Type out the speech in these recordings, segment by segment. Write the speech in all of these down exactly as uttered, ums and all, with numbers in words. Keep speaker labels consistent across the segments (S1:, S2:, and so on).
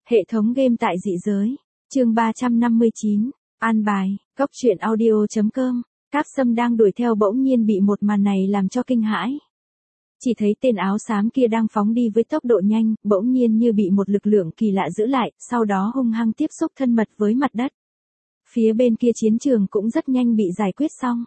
S1: Hệ thống game tại dị giới. Chương ba trăm năm mươi chín. An bài, Cốc truyện audio chấm com. Cáp Sâm đang đuổi theo bỗng nhiên bị một màn này làm cho kinh hãi. Chỉ thấy tên áo xám kia đang phóng đi với tốc độ nhanh, bỗng nhiên như bị một lực lượng kỳ lạ giữ lại, sau đó hung hăng tiếp xúc thân mật với mặt đất. Phía bên kia chiến trường cũng rất nhanh bị giải quyết xong.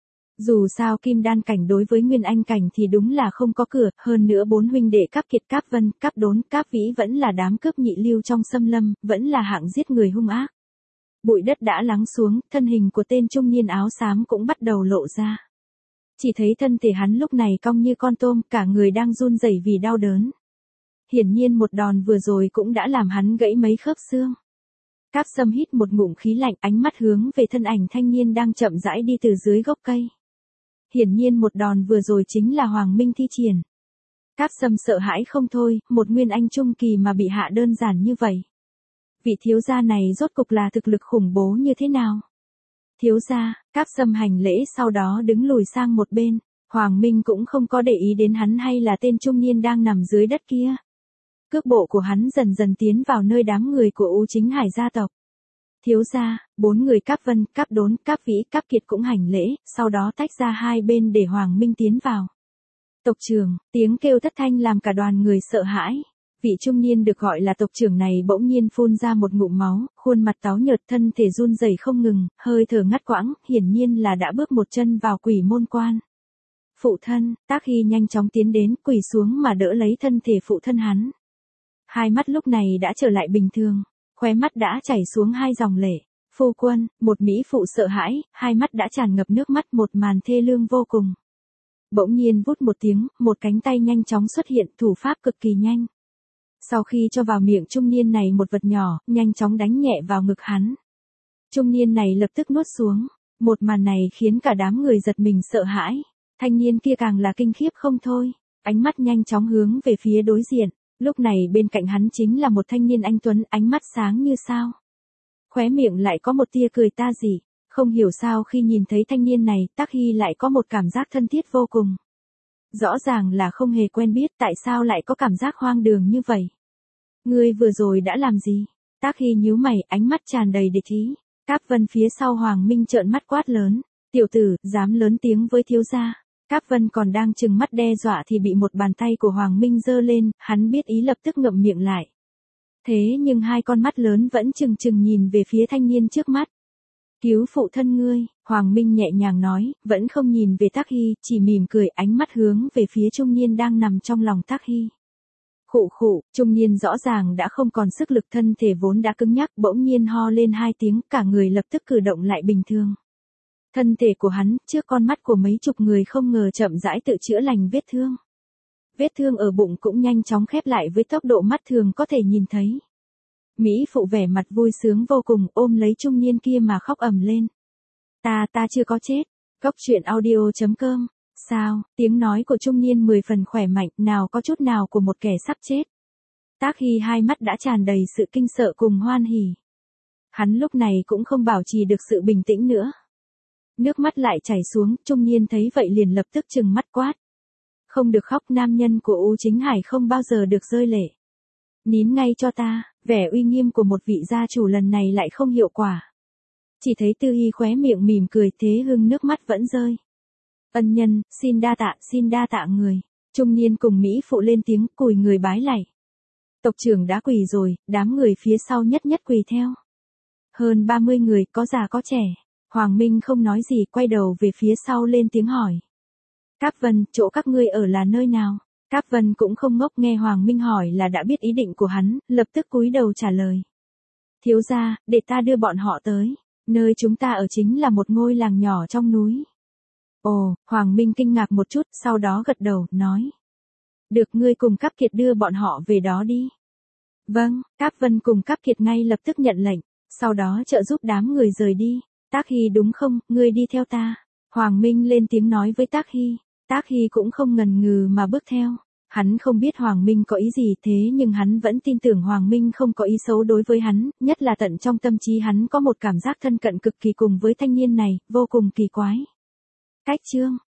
S1: Dù sao Kim Đan cảnh đối với Nguyên Anh cảnh thì đúng là không có cửa, hơn nữa bốn huynh đệ Cáp Kiệt, Cáp Vân, Cáp Đốn, Cáp Vĩ vẫn là đám cướp nhị lưu trong xâm lâm, vẫn là hạng giết người hung ác. Bụi đất đã lắng xuống, thân hình của tên trung niên áo xám cũng bắt đầu lộ ra. Chỉ thấy thân thể hắn lúc này cong như con tôm, cả người đang run rẩy vì đau đớn. Hiển nhiên một đòn vừa rồi cũng đã làm hắn gãy mấy khớp xương. Cáp Sâm hít một ngụm khí lạnh, ánh mắt hướng về thân ảnh thanh niên đang chậm rãi đi từ dưới gốc cây. Hiển nhiên một đòn vừa rồi chính là Hoàng Minh thi triển. Cáp Sâm sợ hãi không thôi, một Nguyên Anh trung kỳ mà bị hạ đơn giản như vậy. Vị thiếu gia này rốt cục là thực lực khủng bố như thế nào? Thiếu gia, Cáp Sâm hành lễ sau đó đứng lùi sang một bên, Hoàng Minh cũng không có để ý đến hắn hay là tên trung niên đang nằm dưới đất kia. Cước bộ của hắn dần dần tiến vào nơi đám người của U Chính Hải gia tộc. Thiếu gia, bốn người Cáp Vân, Cáp Đốn, Cáp Vĩ, Cáp Kiệt cũng hành lễ, sau đó tách ra hai bên để Hoàng Minh tiến vào. Tộc trưởng, tiếng kêu thất thanh làm cả đoàn người sợ hãi. Vị trung niên được gọi là tộc trưởng này bỗng nhiên phun ra một ngụm máu, khuôn mặt táo nhợt, thân thể run rẩy không ngừng, hơi thở ngắt quãng, hiển nhiên là đã bước một chân vào quỷ môn quan. Phụ thân, Tác Hy nhanh chóng tiến đến, quỳ xuống mà đỡ lấy thân thể phụ thân hắn. Hai mắt lúc này đã trở lại bình thường, khóe mắt đã chảy xuống hai dòng lệ. Phu quân, một mỹ phụ sợ hãi, hai mắt đã tràn ngập nước mắt, một màn thê lương vô cùng. Bỗng nhiên vút một tiếng, một cánh tay nhanh chóng xuất hiện, thủ pháp cực kỳ nhanh. Sau khi cho vào miệng trung niên này một vật nhỏ, nhanh chóng đánh nhẹ vào ngực hắn. Trung niên này lập tức nuốt xuống. Một màn này khiến cả đám người giật mình sợ hãi. Thanh niên kia càng là kinh khiếp không thôi. Ánh mắt nhanh chóng hướng về phía đối diện. Lúc này bên cạnh hắn chính là một thanh niên anh tuấn, ánh mắt sáng như sao. Khóe miệng lại có một tia cười ta dị. Không hiểu sao khi nhìn thấy thanh niên này, Tác Hy lại có một cảm giác thân thiết vô cùng. Rõ ràng là không hề quen biết, tại sao lại có cảm giác hoang đường như vậy? Ngươi vừa rồi đã làm gì? Tác Hy nhíu mày, ánh mắt tràn đầy địch ý. Cáp Vân phía sau Hoàng Minh trợn mắt quát lớn. Tiểu tử, dám lớn tiếng với thiếu gia. Cáp Vân còn đang trừng mắt đe dọa thì bị một bàn tay của Hoàng Minh giơ lên, hắn biết ý lập tức ngậm miệng lại. Thế nhưng hai con mắt lớn vẫn trừng trừng nhìn về phía thanh niên trước mắt. Cứu phụ thân ngươi, Hoàng Minh nhẹ nhàng nói, vẫn không nhìn về Tác Hy, chỉ mỉm cười, ánh mắt hướng về phía trung niên đang nằm trong lòng Tác Hy. Khụ khụ, trung niên rõ ràng đã không còn sức lực, thân thể vốn đã cứng nhắc, bỗng nhiên ho lên hai tiếng, cả người lập tức cử động lại bình thường. Thân thể của hắn, trước con mắt của mấy chục người không ngờ chậm rãi tự chữa lành vết thương. Vết thương ở bụng cũng nhanh chóng khép lại với tốc độ mắt thường có thể nhìn thấy. Mỹ phụ vẻ mặt vui sướng vô cùng, ôm lấy trung niên kia mà khóc ầm lên. Ta ta chưa có chết. Cốc truyện audio chấm com. Sao, tiếng nói của trung niên mười phần khỏe mạnh, nào có chút nào của một kẻ sắp chết. Tác Hy hai mắt đã tràn đầy sự kinh sợ cùng hoan hỉ. Hắn lúc này cũng không bảo trì được sự bình tĩnh nữa. Nước mắt lại chảy xuống, trung niên thấy vậy liền lập tức trừng mắt quát. Không được khóc, nam nhân của U Chính Hải không bao giờ được rơi lệ. Nín ngay cho ta, vẻ uy nghiêm của một vị gia chủ lần này lại không hiệu quả. Chỉ thấy Tư Hy khóe miệng mỉm cười, Thế Hưng nước mắt vẫn rơi. Ân nhân, xin đa tạ, xin đa tạ người. Trung niên cùng Mỹ phụ lên tiếng, cùi người bái lạy. Tộc trưởng đã quỳ rồi, đám người phía sau nhất nhất quỳ theo. Hơn ba mươi người, có già có trẻ. Hoàng Minh không nói gì, quay đầu về phía sau lên tiếng hỏi. Cáp Vân, chỗ các ngươi ở là nơi nào? Cáp Vân cũng không ngốc, nghe Hoàng Minh hỏi là đã biết ý định của hắn, lập tức cúi đầu trả lời. Thiếu gia, để ta đưa bọn họ tới. Nơi chúng ta ở chính là một ngôi làng nhỏ trong núi. Ồ, Hoàng Minh kinh ngạc một chút, sau đó gật đầu, nói. Được, ngươi cùng Cáp Kiệt đưa bọn họ về đó đi. Vâng, Cáp Vân cùng Cáp Kiệt ngay lập tức nhận lệnh, sau đó trợ giúp đám người rời đi. Tác Hy đúng không, ngươi đi theo ta. Hoàng Minh lên tiếng nói với Tác Hy. Tác Hy cũng không ngần ngừ mà bước theo. Hắn không biết Hoàng Minh có ý gì, thế nhưng hắn vẫn tin tưởng Hoàng Minh không có ý xấu đối với hắn, nhất là tận trong tâm trí hắn có một cảm giác thân cận cực kỳ cùng với thanh niên này, vô cùng kỳ quái. Cách chương